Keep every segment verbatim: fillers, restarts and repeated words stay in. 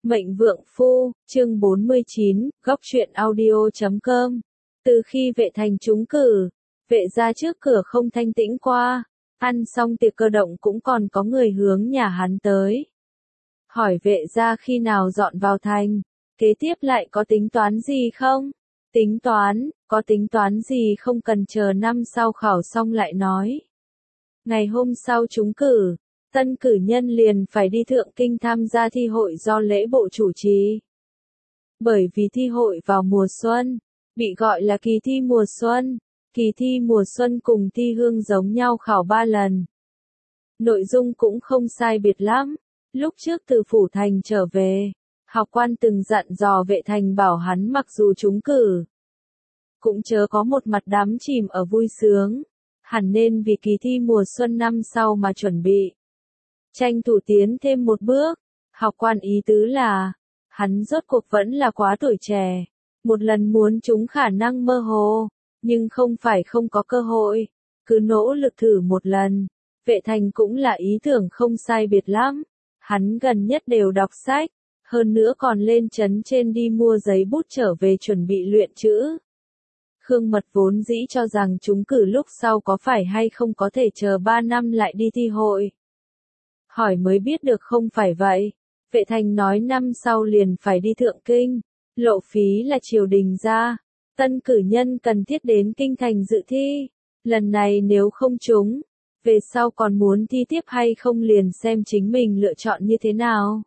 Mệnh Vượng Phu, chương bốn mươi chín, góc truyện audio chấm com. Từ khi vệ thành trúng cử, vệ gia trước cửa không thanh tĩnh qua, ăn xong tiệc cơ động cũng còn có người hướng nhà hắn tới. Hỏi vệ gia khi nào dọn vào thành, kế tiếp lại có tính toán gì không? Tính toán, có tính toán gì không cần chờ năm sau khảo xong lại nói. Ngày hôm sau trúng cử, tân cử nhân liền phải đi Thượng Kinh tham gia thi hội do lễ bộ chủ trì. Bởi vì thi hội vào mùa xuân, bị gọi là kỳ thi mùa xuân, kỳ thi mùa xuân cùng thi hương giống nhau khảo ba lần. Nội dung cũng không sai biệt lắm, lúc trước từ phủ thành trở về, học quan từng dặn dò vệ thành bảo hắn mặc dù trúng cử, cũng chớ có một mặt đắm chìm ở vui sướng, hẳn nên vì kỳ thi mùa xuân năm sau mà chuẩn bị. Tranh thủ tiến thêm một bước, học quan ý tứ là, hắn rốt cuộc vẫn là quá tuổi trẻ, một lần muốn trúng khả năng mơ hồ, nhưng không phải không có cơ hội, cứ nỗ lực thử một lần. Vệ thành cũng là ý tưởng không sai biệt lắm, hắn gần nhất đều đọc sách, hơn nữa còn lên trấn trên đi mua giấy bút trở về chuẩn bị luyện chữ. Khương Mật vốn dĩ cho rằng trúng cử lúc sau có phải hay không có thể chờ ba năm lại đi thi hội. Hỏi mới biết được không phải vậy, vệ thành nói năm sau liền phải đi Thượng Kinh, lộ phí là triều đình ra, tân cử nhân cần thiết đến kinh thành dự thi, lần này nếu không trúng, về sau còn muốn thi tiếp hay không liền xem chính mình lựa chọn như thế nào.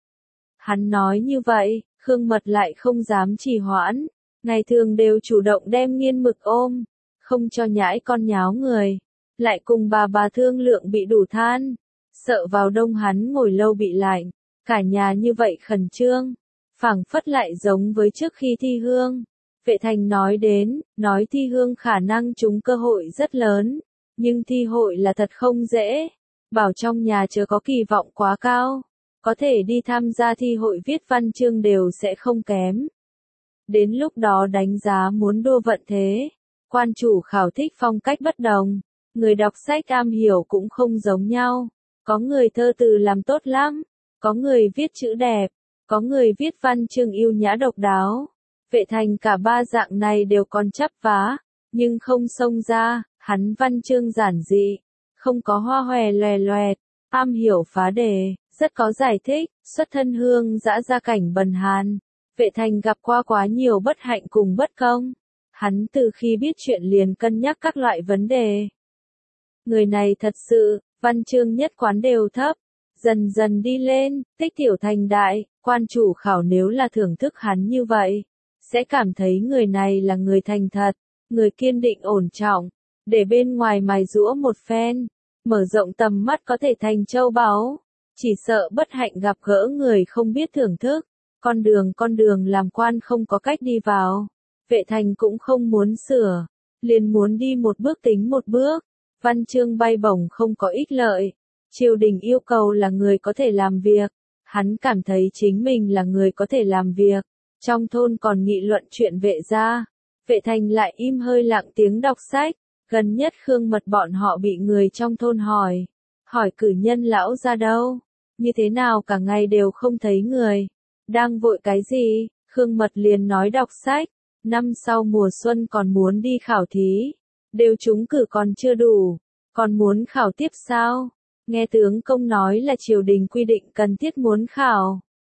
Hắn nói như vậy, Khương Mật lại không dám trì hoãn, ngày thường đều chủ động đem Nghiên Mực ôm, không cho nhãi con nháo người, lại cùng bà bà thương lượng bị đủ than. Sợ vào đông hắn ngồi lâu bị lạnh, cả nhà như vậy khẩn trương, phảng phất lại giống với trước khi thi hương. Vệ thành nói đến, nói thi hương khả năng trúng cơ hội rất lớn, nhưng thi hội là thật không dễ, bảo trong nhà chớ có kỳ vọng quá cao, có thể đi tham gia thi hội viết văn chương đều sẽ không kém. Đến lúc đó đánh giá muốn đua vận thế, quan chủ khảo thích phong cách bất đồng, người đọc sách am hiểu cũng không giống nhau. Có người thơ từ làm tốt lắm, có người viết chữ đẹp, có người viết văn chương yêu nhã độc đáo. Vệ thành cả ba dạng này đều còn chắp vá, nhưng không xông ra, hắn văn chương giản dị, không có hoa hòe loè loẹt, am hiểu phá đề, rất có giải thích, xuất thân hương dã gia cảnh bần hàn. Vệ thành gặp qua quá nhiều bất hạnh cùng bất công, hắn từ khi biết chuyện liền cân nhắc các loại vấn đề. Người này thật sự, văn chương nhất quán đều thấp, dần dần đi lên, tích tiểu thành đại, quan chủ khảo nếu là thưởng thức hắn như vậy, sẽ cảm thấy người này là người thành thật, người kiên định ổn trọng, để bên ngoài mài giũa một phen, mở rộng tầm mắt có thể thành châu báu, chỉ sợ bất hạnh gặp gỡ người không biết thưởng thức, con đường con đường làm quan không có cách đi vào, vệ thành cũng không muốn sửa, liền muốn đi một bước tính một bước. Văn chương bay bổng không có ích lợi, triều đình yêu cầu là người có thể làm việc, hắn cảm thấy chính mình là người có thể làm việc, trong thôn còn nghị luận chuyện vệ gia, vệ thành lại im hơi lặng tiếng đọc sách, gần nhất Khương Mật bọn họ bị người trong thôn hỏi, hỏi cử nhân lão ra đâu, như thế nào cả ngày đều không thấy người, đang vội cái gì, Khương Mật liền nói đọc sách, năm sau mùa xuân còn muốn đi khảo thí. Đều trúng cử còn chưa đủ, còn muốn khảo tiếp sao? Nghe tướng công nói là triều đình quy định cần thiết muốn khảo.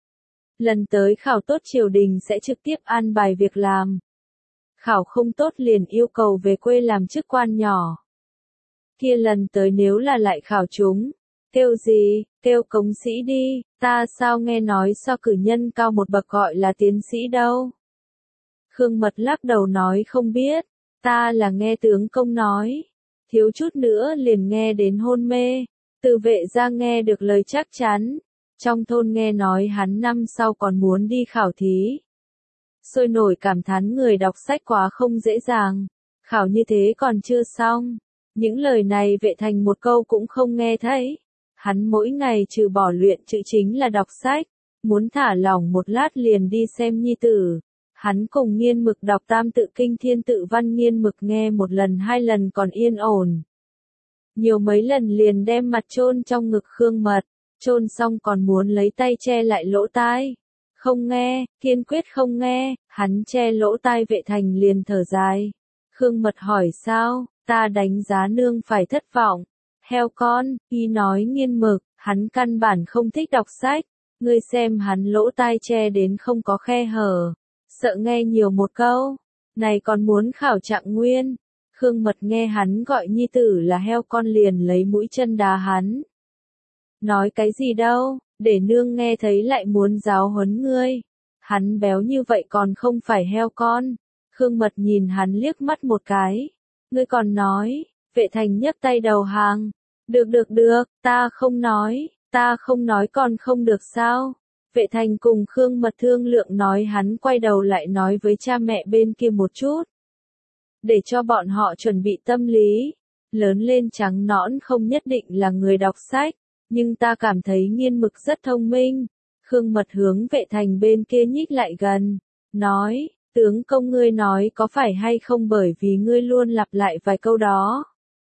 Lần tới khảo tốt triều đình sẽ trực tiếp an bài việc làm. Khảo không tốt liền yêu cầu về quê làm chức quan nhỏ. Kia lần tới nếu là lại khảo trúng, kêu gì, kêu cống sĩ đi, ta sao nghe nói sao cử nhân cao một bậc gọi là tiến sĩ đâu? Khương Mật lắc đầu nói không biết. Ta là nghe tướng công nói, thiếu chút nữa liền nghe đến hôn mê, từ vệ gia nghe được lời chắc chắn, trong thôn nghe nói hắn năm sau còn muốn đi khảo thí. Sôi nổi cảm thán người đọc sách quá không dễ dàng, khảo như thế còn chưa xong, những lời này vệ thành một câu cũng không nghe thấy, hắn mỗi ngày trừ bỏ luyện chữ chính là đọc sách, muốn thả lỏng một lát liền đi xem nhi tử. Hắn cùng Nghiên Mực đọc tam tự kinh thiên tự văn, Nghiên Mực nghe một lần hai lần còn yên ổn. Nhiều mấy lần liền đem mặt chôn trong ngực Khương Mật, chôn xong còn muốn lấy tay che lại lỗ tai. Không nghe, kiên quyết không nghe, hắn che lỗ tai Vệ Thành liền thở dài. Khương Mật hỏi sao, ta đánh giá nương phải thất vọng. Heo con, y nói nghiên mực, hắn căn bản không thích đọc sách. Ngươi xem hắn lỗ tai che đến không có khe hở. Sợ nghe nhiều một câu. Này còn muốn khảo trạng nguyên. Khương Mật nghe hắn gọi nhi tử là heo con liền lấy mũi chân đá hắn. Nói cái gì đâu, để nương nghe thấy lại muốn giáo huấn ngươi. Hắn béo như vậy còn không phải heo con. Khương Mật nhìn hắn liếc mắt một cái. Ngươi còn nói, Vệ Thành nhấc tay đầu hàng. Được được được, ta không nói, ta không nói còn không được sao. Vệ Thành cùng Khương Mật thương lượng nói hắn quay đầu lại nói với cha mẹ bên kia một chút. Để cho bọn họ chuẩn bị tâm lý. Lớn lên trắng nõn không nhất định là người đọc sách, nhưng ta cảm thấy nghiên mực rất thông minh. Khương Mật hướng Vệ Thành bên kia nhích lại gần, nói, tướng công ngươi nói có phải hay không bởi vì ngươi luôn lặp lại vài câu đó.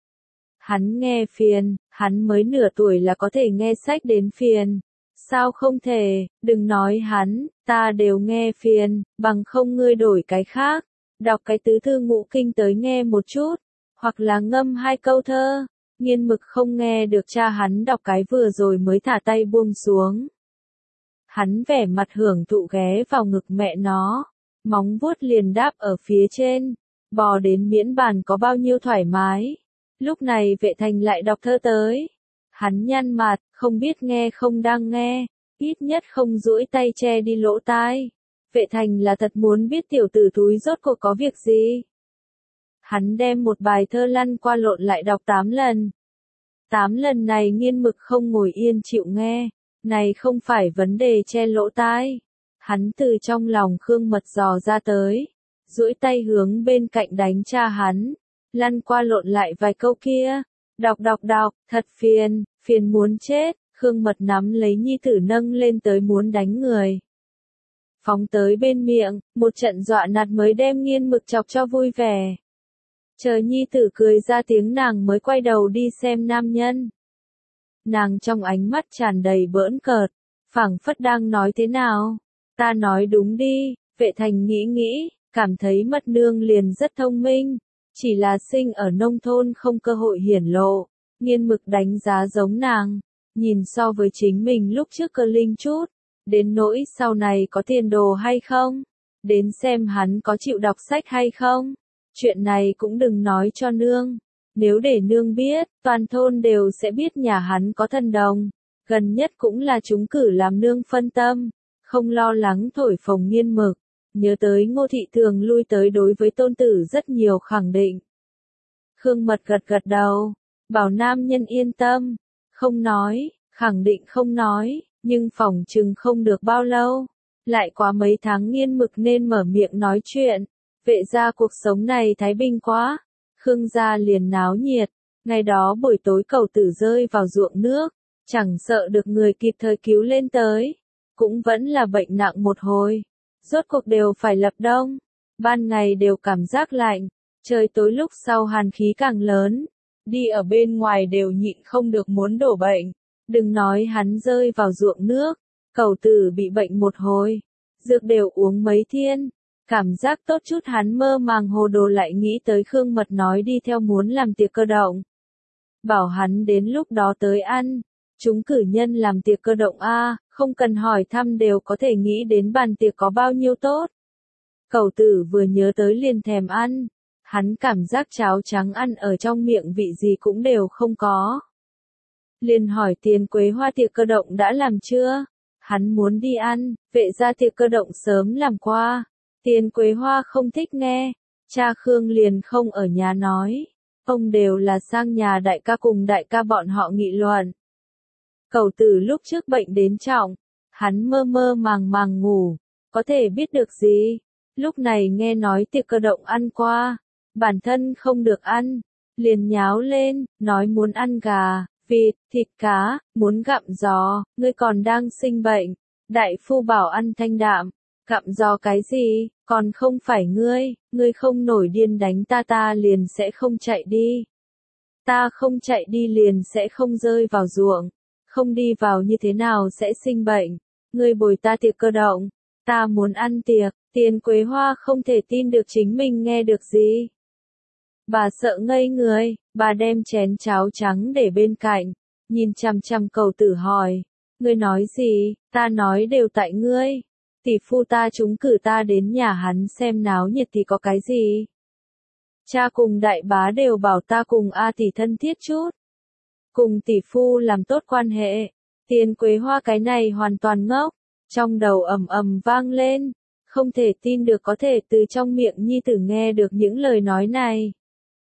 Hắn nghe phiền, hắn mới nửa tuổi là có thể nghe sách đến phiền. Sao không thể, đừng nói hắn, ta đều nghe phiền, bằng không ngươi đổi cái khác. Đọc cái tứ thư ngũ kinh tới nghe một chút, hoặc là ngâm hai câu thơ. Nghiên mực không nghe được cha hắn đọc cái vừa rồi mới thả tay buông xuống. Hắn vẻ mặt hưởng thụ ghé vào ngực mẹ nó, móng vuốt liền đáp ở phía trên, bò đến miễn bàn có bao nhiêu thoải mái. Lúc này Vệ Thành lại đọc thơ tới. Hắn nhăn mặt, không biết nghe không đang nghe, ít nhất không duỗi tay che đi lỗ tai. Vệ Thành là thật muốn biết tiểu tử túi rốt cuộc có việc gì. Hắn đem một bài thơ lăn qua lộn lại đọc tám lần. Tám lần này nghiên mực không ngồi yên chịu nghe. Này không phải vấn đề che lỗ tai. Hắn từ trong lòng Khương Mật dò ra tới. Duỗi tay hướng bên cạnh đánh cha hắn. Lăn qua lộn lại vài câu kia. Đọc đọc đọc, thật phiền, phiền muốn chết. Khương Mật nắm lấy nhi tử nâng lên tới muốn đánh người. Phóng tới bên miệng, một trận dọa nạt mới đem nghiên mực chọc cho vui vẻ. Chờ nhi tử cười ra tiếng nàng mới quay đầu đi xem nam nhân. Nàng trong ánh mắt tràn đầy bỡn cợt, phảng phất đang nói thế nào. Ta nói đúng đi, Vệ Thành nghĩ nghĩ, cảm thấy Mật nương liền rất thông minh. Chỉ là sinh ở nông thôn không cơ hội hiển lộ, nghiên mực đánh giá giống nàng. Nhìn so với chính mình lúc trước cơ linh chút. Đến nỗi sau này có tiền đồ hay không? Đến xem hắn có chịu đọc sách hay không? Chuyện này cũng đừng nói cho nương. Nếu để nương biết, toàn thôn đều sẽ biết nhà hắn có thần đồng. Gần nhất cũng là chúng cử làm nương phân tâm. Không lo lắng thổi phồng nghiên mực. Nhớ tới Ngô Thị thường lui tới đối với tôn tử rất nhiều khẳng định. Khương Mật gật gật đầu. Bảo nam nhân yên tâm. Không nói, khẳng định không nói. Nhưng phỏng chừng không được bao lâu, lại quá mấy tháng nghiên mực nên mở miệng nói chuyện. Vệ gia cuộc sống này thái bình quá. Khương gia liền náo nhiệt. Ngày đó buổi tối cẩu tử rơi vào ruộng nước, chẳng sợ được người kịp thời cứu lên tới. Cũng vẫn là bệnh nặng một hồi. Rốt cuộc đều phải lập đông. Ban ngày đều cảm giác lạnh. Trời tối lúc sau hàn khí càng lớn. Đi ở bên ngoài đều nhịn không được muốn đổ bệnh. Đừng nói hắn rơi vào ruộng nước, cẩu tử bị bệnh một hồi, dược đều uống mấy thiên, cảm giác tốt chút hắn mơ màng hồ đồ lại nghĩ tới Khương Mật nói đi theo muốn làm tiệc cơ động. Bảo hắn đến lúc đó tới ăn, chúng cử nhân làm tiệc cơ động a, không cần hỏi thăm đều có thể nghĩ đến bàn tiệc có bao nhiêu tốt. Cẩu tử vừa nhớ tới liền thèm ăn, hắn cảm giác cháo trắng ăn ở trong miệng vị gì cũng đều không có. Liền hỏi Tiền Quế Hoa tiệc cơ động đã làm chưa? Hắn muốn đi ăn, Vệ gia tiệc cơ động sớm làm qua. Tiền Quế Hoa không thích nghe, cha Khương liền không ở nhà nói. Ông đều là sang nhà đại ca cùng đại ca bọn họ nghị luận. Cẩu tử lúc trước bệnh đến trọng, hắn mơ mơ màng màng ngủ, có thể biết được gì. Lúc này nghe nói tiệc cơ động ăn qua, bản thân không được ăn, liền nháo lên, nói muốn ăn gà. Vịt, thịt cá, muốn gặm giò, ngươi còn đang sinh bệnh. Đại phu bảo ăn thanh đạm, gặm giò cái gì, còn không phải ngươi, ngươi không nổi điên đánh ta ta liền sẽ không chạy đi. Ta không chạy đi liền sẽ không rơi vào ruộng, không đi vào như thế nào sẽ sinh bệnh, ngươi bồi ta tiệc cơ động. ta muốn ăn tiệc, Tiền Quế Hoa không thể tin được chính mình nghe được gì. Bà sợ ngây người, bà đem chén cháo trắng để bên cạnh, nhìn chằm chằm Cầu Tử hỏi, ngươi nói gì, ta nói đều tại ngươi. Tỷ phu ta trúng cử ta đến nhà hắn xem náo nhiệt thì có cái gì. Cha cùng đại bá đều bảo ta cùng A tỷ thân thiết chút. Cùng tỷ phu làm tốt quan hệ. Tiền Quế Hoa cái này hoàn toàn ngốc, trong đầu ầm ầm vang lên, không thể tin được có thể từ trong miệng nhi tử nghe được những lời nói này.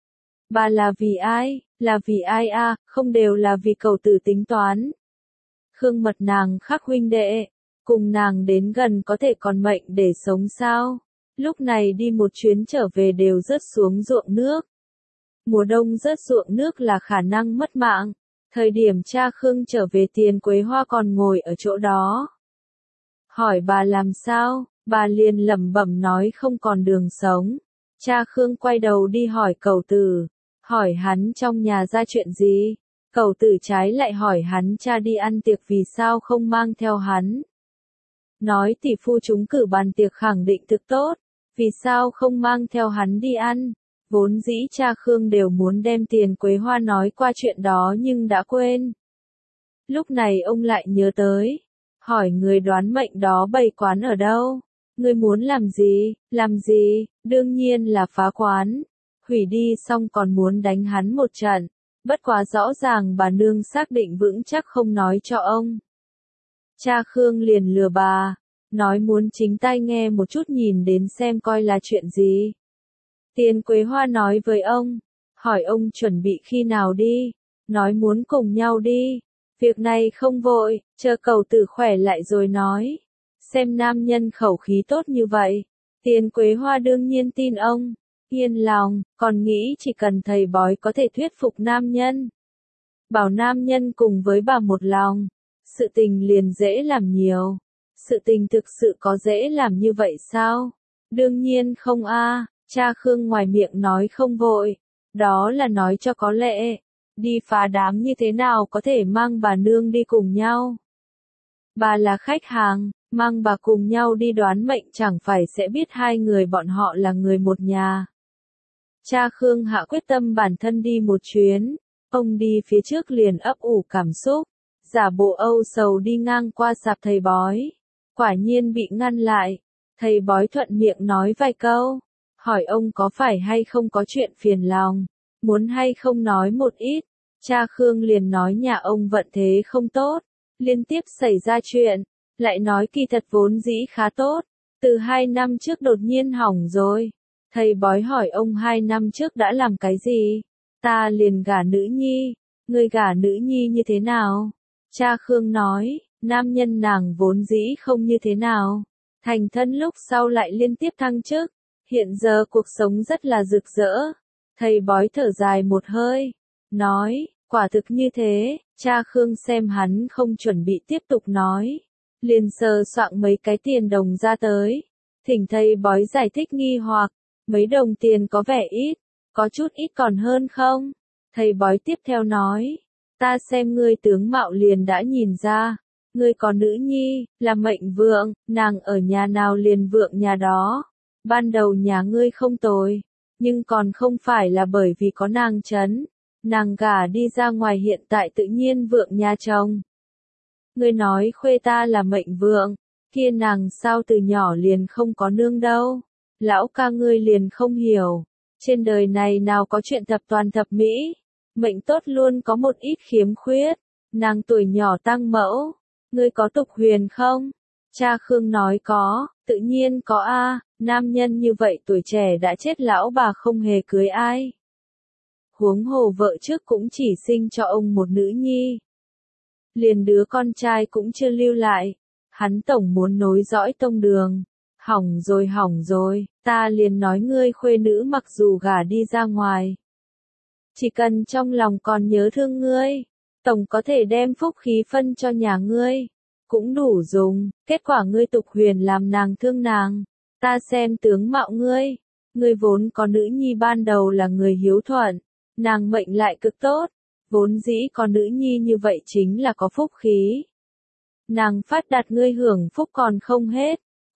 Bà là vì ai, là vì ai a, à, không đều là vì Cầu Tử tính toán. Khương Mật nàng khắc huynh đệ, cùng nàng đến gần có thể còn mệnh để sống sao, lúc này đi một chuyến trở về đều rớt xuống ruộng nước. Mùa đông rớt ruộng nước là khả năng mất mạng, thời điểm cha Khương trở về Tiền Quế Hoa còn ngồi ở chỗ đó. Hỏi bà làm sao, bà liền lẩm bẩm nói không còn đường sống. Cha Khương quay đầu đi hỏi Cầu Tử, hỏi hắn trong nhà ra chuyện gì. Cầu Tử trái lại hỏi hắn cha đi ăn tiệc vì sao không mang theo hắn. Nói tỷ phu chúng cử bàn tiệc khẳng định thực tốt, vì sao không mang theo hắn đi ăn. Vốn dĩ cha Khương đều muốn đem Tiền Quế Hoa nói qua chuyện đó nhưng đã quên. Lúc này ông lại nhớ tới, hỏi người đoán mệnh đó bày quán ở đâu. Ngươi muốn làm gì, làm gì, đương nhiên là phá quán. Hủy đi xong còn muốn đánh hắn một trận. Bất quá rõ ràng bà nương xác định vững chắc không nói cho ông. Cha Khương liền lừa bà, nói muốn chính tai nghe một chút nhìn đến xem coi là chuyện gì. Tiền Quế Hoa nói với ông, hỏi ông chuẩn bị khi nào đi, nói muốn cùng nhau đi. Việc này không vội, chờ Cầu Tử khỏe lại rồi nói. Xem nam nhân khẩu khí tốt như vậy, Tiền Quế Hoa đương nhiên tin ông, yên lòng, còn nghĩ chỉ cần thầy bói có thể thuyết phục nam nhân. Bảo nam nhân cùng với bà một lòng, sự tình liền dễ làm nhiều. Sự tình thực sự có dễ làm như vậy sao? Đương nhiên không a. Cha Khương ngoài miệng nói không vội, đó là nói cho có lệ. Đi phá đám như thế nào có thể mang bà nương đi cùng nhau? Bà là khách hàng, mang bà cùng nhau đi đoán mệnh chẳng phải sẽ biết hai người bọn họ là người một nhà. Cha Khương hạ quyết tâm bản thân đi một chuyến, ông đi phía trước liền ấp ủ cảm xúc, giả bộ âu sầu đi ngang qua sạp thầy bói. Quả nhiên bị ngăn lại, thầy bói thuận miệng nói vài câu, hỏi ông có phải hay không có chuyện phiền lòng, muốn hay không nói một ít. Cha Khương liền nói nhà ông vận thế không tốt, liên tiếp xảy ra chuyện, lại nói kỳ thật vốn dĩ khá tốt, từ hai năm trước đột nhiên hỏng rồi. Thầy bói hỏi ông hai năm trước đã làm cái gì? Ta liền gả nữ nhi, người gả nữ nhi như thế nào? Cha Khương nói, nam nhân nàng vốn dĩ không như thế nào, thành thân lúc sau lại liên tiếp thăng chức, hiện giờ cuộc sống rất là rực rỡ. Thầy bói thở dài một hơi, nói, quả thực như thế. Cha Khương xem hắn không chuẩn bị tiếp tục nói, liền sờ soạng mấy cái tiền đồng ra tới, thỉnh thầy bói giải thích nghi hoặc, mấy đồng tiền có vẻ ít, có chút ít còn hơn không? Thầy bói tiếp theo nói, ta xem ngươi tướng mạo liền đã nhìn ra, ngươi có nữ nhi, là mệnh vượng, nàng ở nhà nào liền vượng nhà đó. Ban đầu nhà ngươi không tồi, nhưng còn không phải là bởi vì có nàng chấn. Nàng gả đi ra ngoài hiện tại tự nhiên vượng nhà chồng. Ngươi nói khuê ta là mệnh vượng, kia nàng sao từ nhỏ liền không có nương đâu. Lão ca ngươi liền không hiểu, trên đời này nào có chuyện thập toàn thập mỹ, mệnh tốt luôn có một ít khiếm khuyết. Nàng tuổi nhỏ tăng mẫu, ngươi có tục huyền không? Cha Khương nói có, tự nhiên có a, nam nhân như vậy tuổi trẻ đã chết lão bà không hề cưới ai. Huống hồ vợ trước cũng chỉ sinh cho ông một nữ nhi. Liền đứa con trai cũng chưa lưu lại, hắn tổng muốn nối dõi tông đường. Hỏng rồi hỏng rồi, ta liền nói ngươi khuê nữ mặc dù gả đi ra ngoài, chỉ cần trong lòng còn nhớ thương ngươi, tổng có thể đem phúc khí phân cho nhà ngươi, cũng đủ dùng. Kết quả ngươi tục huyền làm nàng thương nàng, ta xem tướng mạo ngươi, ngươi vốn có nữ nhi ban đầu là người hiếu thuận, nàng mệnh lại cực tốt, vốn dĩ có nữ nhi như vậy chính là có phúc khí. Nàng phát đạt ngươi hưởng phúc còn không hết,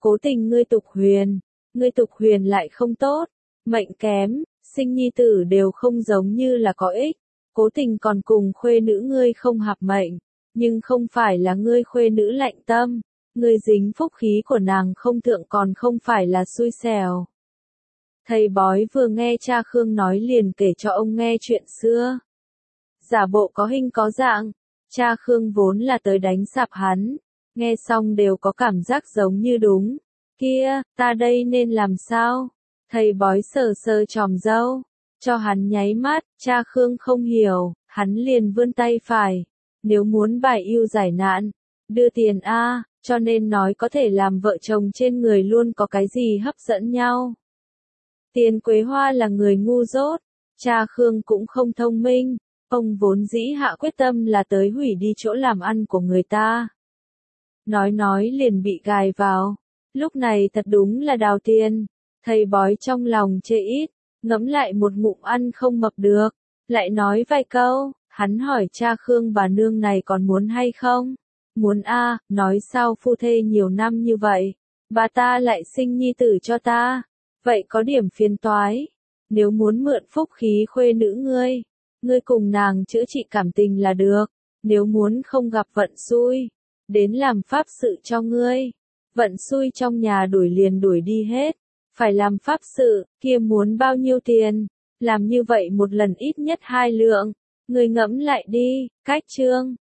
Cố tình ngươi tục huyền, ngươi tục huyền lại không tốt, mệnh kém, sinh nhi tử đều không giống như là có ích, cố tình còn cùng khuê nữ ngươi không hợp mệnh, nhưng không phải là ngươi khuê nữ lạnh tâm, ngươi dính phúc khí của nàng không thượng còn không phải là xui xẻo. Thầy bói vừa nghe cha Khương nói liền kể cho ông nghe chuyện xưa. Giả bộ có hình có dạng, cha Khương vốn là tới đánh sạp hắn, nghe xong đều có cảm giác giống như đúng. Kia, ta đây nên làm sao? Thầy bói sờ sờ tròm râu, cho hắn nháy mắt, cha Khương không hiểu, hắn liền vươn tay phải. Nếu muốn bài ưu giải nạn, đưa tiền a, cho nên nói có thể làm vợ chồng trên người luôn có cái gì hấp dẫn nhau. Tiền Quế Hoa là người ngu dốt, cha Khương cũng không thông minh, ông vốn dĩ hạ quyết tâm là tới hủy đi chỗ làm ăn của người ta. Nói nói liền bị gài vào, lúc này thật đúng là đào tiền, thầy bói trong lòng chê ít, ngẫm lại một ngụm ăn không mập được, lại nói vài câu, hắn hỏi cha Khương bà nương này còn muốn hay không? Muốn a, nói sao phu thê nhiều năm như vậy, bà ta lại sinh nhi tử cho ta, vậy có điểm phiền toái, nếu muốn mượn phúc khí khuê nữ ngươi, ngươi cùng nàng chữa trị cảm tình là được, nếu muốn không gặp vận xui, đến làm pháp sự cho ngươi, vận xui trong nhà đuổi liền đuổi đi hết, phải làm pháp sự, kia muốn bao nhiêu tiền, làm như vậy một lần ít nhất hai lượng, ngươi ngẫm lại đi, cách chương.